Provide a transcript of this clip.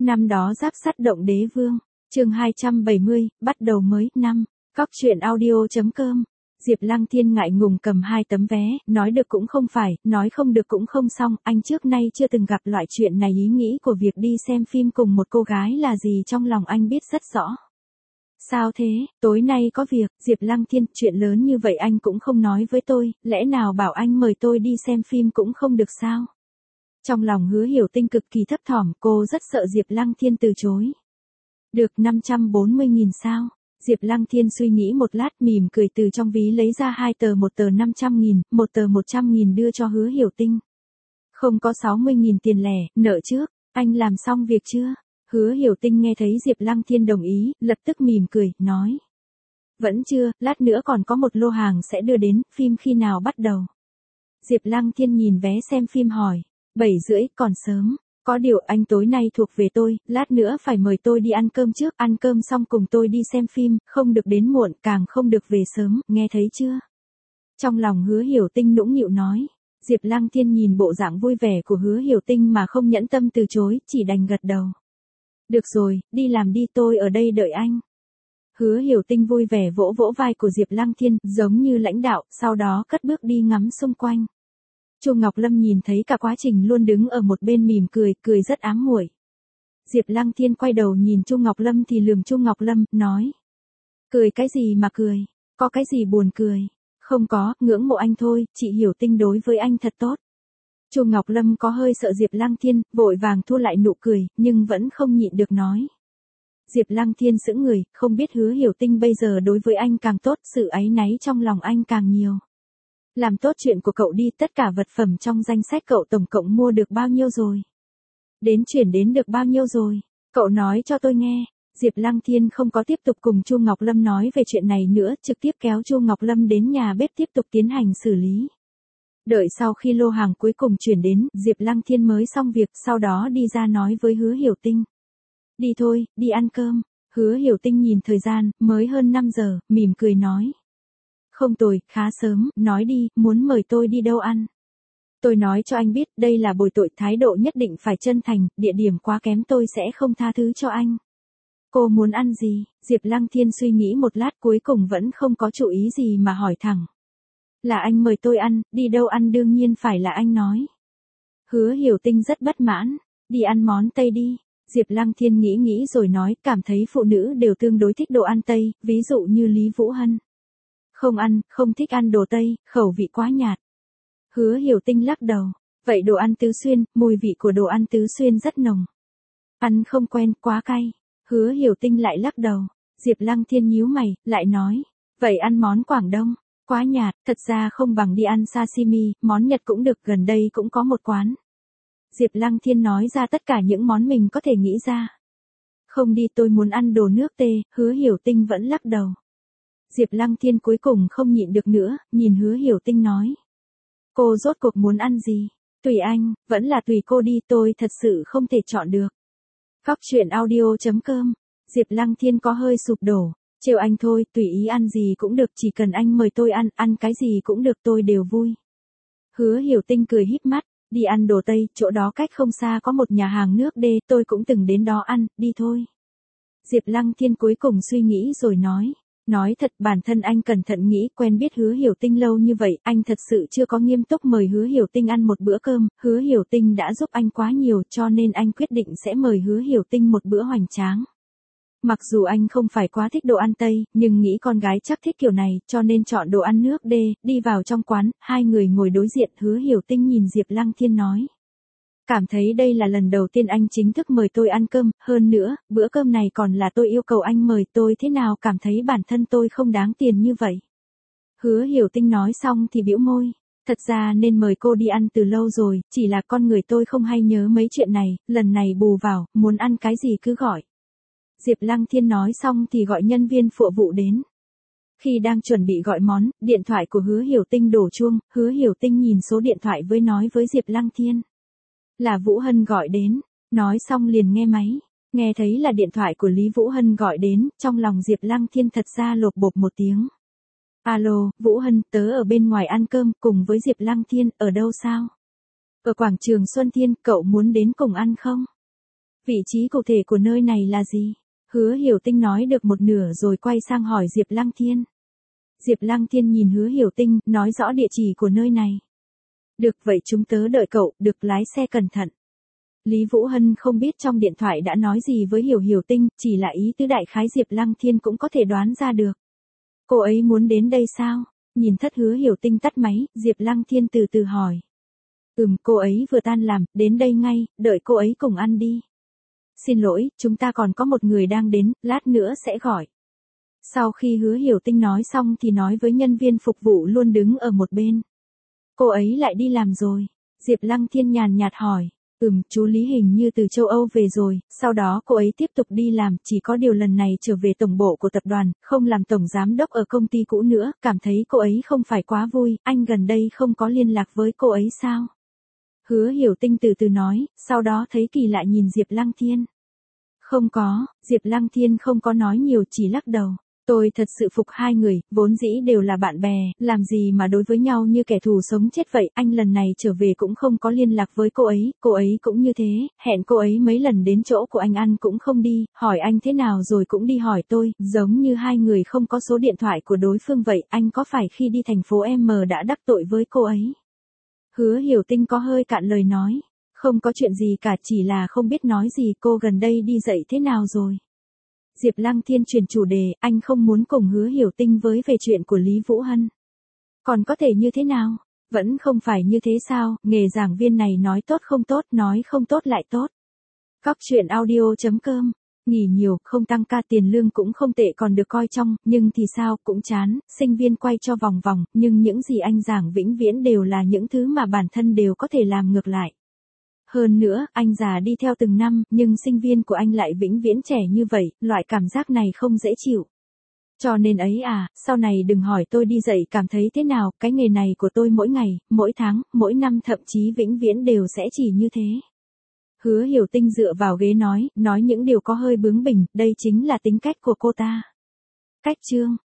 Năm đó giáp sắt động đế vương, chương 270, bắt đầu mới, năm. Cóc truyện audio.com. Diệp Lăng Thiên ngại ngùng cầm 2 tấm vé, nói được cũng không phải, nói không được cũng không xong, anh trước nay chưa từng gặp loại chuyện này. Ý nghĩ của việc đi xem phim cùng một cô gái là gì trong lòng anh biết rất rõ. Sao thế, tối nay có việc, Diệp Lăng Thiên, chuyện lớn như vậy anh cũng không nói với tôi, lẽ nào bảo anh mời tôi đi xem phim cũng không được sao? Trong lòng Hứa Hiểu Tinh cực kỳ thấp thỏm, cô rất sợ Diệp Lăng Thiên từ chối. Được 540.000 sao? Diệp Lăng Thiên suy nghĩ một lát, mỉm cười từ trong ví lấy ra 2 tờ, một tờ 500.000, một tờ 100.000 đưa cho Hứa Hiểu Tinh. Không có 60.000 tiền lẻ, nợ trước, anh làm xong việc chưa? Hứa Hiểu Tinh nghe thấy Diệp Lăng Thiên đồng ý, lập tức mỉm cười, nói. Vẫn chưa, lát nữa còn có một lô hàng sẽ đưa đến, phim khi nào bắt đầu? Diệp Lăng Thiên nhìn vé xem phim hỏi. 7:30, còn sớm. Có điều anh tối nay thuộc về tôi, lát nữa phải mời tôi đi ăn cơm trước, ăn cơm xong cùng tôi đi xem phim, không được đến muộn, càng không được về sớm, nghe thấy chưa? Trong lòng Hứa Hiểu Tinh nũng nịu nói. Diệp Lăng Thiên nhìn bộ dạng vui vẻ của Hứa Hiểu Tinh mà không nhẫn tâm từ chối, chỉ đành gật đầu. Được rồi, đi làm đi, tôi ở đây đợi anh. Hứa Hiểu Tinh vui vẻ vỗ vỗ vai của Diệp Lăng Thiên, giống như lãnh đạo, sau đó cất bước đi ngắm xung quanh. Chu Ngọc Lâm nhìn thấy cả quá trình luôn đứng ở một bên mỉm cười, cười rất ám muội. Diệp Lăng Thiên quay đầu nhìn Chu Ngọc Lâm thì lườm Chu Ngọc Lâm, nói. Cười cái gì mà cười, có cái gì buồn cười, không có, ngưỡng mộ anh thôi, chị Hiểu Tinh đối với anh thật tốt. Chu Ngọc Lâm có hơi sợ Diệp Lăng Thiên, vội vàng thu lại nụ cười, nhưng vẫn không nhịn được nói. Diệp Lăng Thiên sững người, không biết Hứa Hiểu Tinh bây giờ đối với anh càng tốt, sự áy náy trong lòng anh càng nhiều. Làm tốt chuyện của cậu đi, tất cả vật phẩm trong danh sách cậu tổng cộng mua được bao nhiêu rồi? Chuyển đến được bao nhiêu rồi? Cậu nói cho tôi nghe. Diệp Lăng Thiên không có tiếp tục cùng Chu Ngọc Lâm nói về chuyện này nữa, trực tiếp kéo Chu Ngọc Lâm đến nhà bếp tiếp tục tiến hành xử lý. Đợi sau khi lô hàng cuối cùng chuyển đến, Diệp Lăng Thiên mới xong việc, sau đó đi ra nói với Hứa Hiểu Tinh. Đi thôi, đi ăn cơm. Hứa Hiểu Tinh nhìn thời gian, mới hơn 5 giờ, mỉm cười nói. Không tồi, khá sớm, nói đi, muốn mời tôi đi đâu ăn? Tôi nói cho anh biết, đây là bồi tội, thái độ nhất định phải chân thành, địa điểm quá kém tôi sẽ không tha thứ cho anh. Cô muốn ăn gì? Diệp Lăng Thiên suy nghĩ một lát cuối cùng vẫn không có chủ ý gì mà hỏi thẳng. Là anh mời tôi ăn, đi đâu ăn đương nhiên phải là anh nói. Hứa Hiểu Tinh rất bất mãn, đi ăn món Tây đi. Diệp Lăng Thiên nghĩ rồi nói, cảm thấy phụ nữ đều tương đối thích đồ ăn Tây, ví dụ như Lý Vũ Hân. Không ăn, không thích ăn đồ Tây, khẩu vị quá nhạt. Hứa Hiểu Tinh lắc đầu. Vậy đồ ăn Tứ Xuyên, mùi vị của đồ ăn Tứ Xuyên rất nồng. Ăn không quen, quá cay. Hứa Hiểu Tinh lại lắc đầu. Diệp Lăng Thiên nhíu mày, lại nói. Vậy ăn món Quảng Đông, quá nhạt, thật ra không bằng đi ăn sashimi, món Nhật cũng được, gần đây cũng có một quán. Diệp Lăng Thiên nói ra tất cả những món mình có thể nghĩ ra. Không đi, tôi muốn ăn đồ nước tê. Hứa Hiểu Tinh vẫn lắc đầu. Diệp Lăng Thiên cuối cùng không nhịn được nữa, nhìn Hứa Hiểu Tinh nói. Cô rốt cuộc muốn ăn gì? Tùy anh, vẫn là tùy cô đi, tôi thật sự không thể chọn được. Cóc truyện audio.com. Diệp Lăng Thiên có hơi sụp đổ. Trêu anh thôi, tùy ý ăn gì cũng được, chỉ cần anh mời tôi ăn cái gì cũng được, tôi đều vui. Hứa Hiểu Tinh cười híp mắt, đi ăn đồ Tây, chỗ đó cách không xa có một nhà hàng nước đê, tôi cũng từng đến đó ăn, đi thôi. Diệp Lăng Thiên cuối cùng suy nghĩ rồi nói. Nói thật, bản thân anh cẩn thận nghĩ, quen biết Hứa Hiểu Tinh lâu như vậy, anh thật sự chưa có nghiêm túc mời Hứa Hiểu Tinh ăn một bữa cơm, Hứa Hiểu Tinh đã giúp anh quá nhiều cho nên anh quyết định sẽ mời Hứa Hiểu Tinh một bữa hoành tráng. Mặc dù anh không phải quá thích đồ ăn Tây, nhưng nghĩ con gái chắc thích kiểu này, cho nên chọn đồ ăn nước đê, đi vào trong quán, hai người ngồi đối diện, Hứa Hiểu Tinh nhìn Diệp Lăng Thiên nói. Cảm thấy đây là lần đầu tiên anh chính thức mời tôi ăn cơm, hơn nữa, bữa cơm này còn là tôi yêu cầu anh mời, tôi thế nào cảm thấy bản thân tôi không đáng tiền như vậy. Hứa Hiểu Tinh nói xong thì bĩu môi. Thật ra nên mời cô đi ăn từ lâu rồi, chỉ là con người tôi không hay nhớ mấy chuyện này, lần này bù vào, muốn ăn cái gì cứ gọi. Diệp Lăng Thiên nói xong thì gọi nhân viên phục vụ đến. Khi đang chuẩn bị gọi món, điện thoại của Hứa Hiểu Tinh đổ chuông, Hứa Hiểu Tinh nhìn số điện thoại nói với Diệp Lăng Thiên. Là Vũ Hân gọi đến, nói xong liền nghe máy, nghe thấy là điện thoại của Lý Vũ Hân gọi đến, trong lòng Diệp Lăng Thiên thật ra lột bột một tiếng. Alo, Vũ Hân, tớ ở bên ngoài ăn cơm, cùng với Diệp Lăng Thiên, ở đâu sao? Ở quảng trường Xuân Thiên, cậu muốn đến cùng ăn không? Vị trí cụ thể của nơi này là gì? Hứa Hiểu Tinh nói được một nửa rồi quay sang hỏi Diệp Lăng Thiên. Diệp Lăng Thiên nhìn Hứa Hiểu Tinh, nói rõ địa chỉ của nơi này. Được vậy chúng tớ đợi cậu, được lái xe cẩn thận. Lý Vũ Hân không biết trong điện thoại đã nói gì với Hiểu Hiểu Tinh, chỉ là ý tứ đại khái Diệp Lăng Thiên cũng có thể đoán ra được. Cô ấy muốn đến đây sao? Nhìn thất Hứa Hiểu Tinh tắt máy, Diệp Lăng Thiên từ từ hỏi. Cô ấy vừa tan làm, đến đây ngay, đợi cô ấy cùng ăn đi. Xin lỗi, chúng ta còn có một người đang đến, lát nữa sẽ gọi. Sau khi Hứa Hiểu Tinh nói xong thì nói với nhân viên phục vụ luôn đứng ở một bên. Cô ấy lại đi làm rồi. Diệp Lăng Thiên nhàn nhạt hỏi. Chú Lý hình như từ châu Âu về rồi, sau đó cô ấy tiếp tục đi làm, chỉ có điều lần này trở về tổng bộ của tập đoàn, không làm tổng giám đốc ở công ty cũ nữa, cảm thấy cô ấy không phải quá vui, anh gần đây không có liên lạc với cô ấy sao? Hứa Hiểu Tinh từ từ nói, sau đó thấy kỳ lạ nhìn Diệp Lăng Thiên. Không có, Diệp Lăng Thiên không có nói nhiều chỉ lắc đầu. Tôi thật sự phục hai người, vốn dĩ đều là bạn bè, làm gì mà đối với nhau như kẻ thù sống chết vậy, anh lần này trở về cũng không có liên lạc với cô ấy cũng như thế, hẹn cô ấy mấy lần đến chỗ của anh ăn cũng không đi, hỏi anh thế nào rồi cũng đi hỏi tôi, giống như hai người không có số điện thoại của đối phương vậy, anh có phải khi đi thành phố M đã đắc tội với cô ấy? Hứa Hiểu Tinh có hơi cạn lời nói, không có chuyện gì cả, chỉ là không biết nói gì, cô gần đây đi dạy thế nào rồi? Diệp Lăng Thiên chuyển chủ đề, anh không muốn cùng Hứa Hiểu Tinh với về chuyện của Lý Vũ Hân. Còn có thể như thế nào? Vẫn không phải như thế sao, nghề giảng viên này nói tốt không tốt, nói không tốt lại tốt. Cóc truyện audio.com, nghỉ nhiều, không tăng ca tiền lương cũng không tệ còn được coi trọng, nhưng thì sao, cũng chán, sinh viên quay cho vòng vòng, nhưng những gì anh giảng vĩnh viễn đều là những thứ mà bản thân đều có thể làm ngược lại. Hơn nữa, anh già đi theo từng năm, nhưng sinh viên của anh lại vĩnh viễn trẻ như vậy, loại cảm giác này không dễ chịu. Cho nên ấy sau này đừng hỏi tôi đi dạy cảm thấy thế nào, cái nghề này của tôi mỗi ngày, mỗi tháng, mỗi năm thậm chí vĩnh viễn đều sẽ chỉ như thế. Hứa Hiểu Tinh dựa vào ghế nói những điều có hơi bướng bỉnh, đây chính là tính cách của cô ta. Cách chương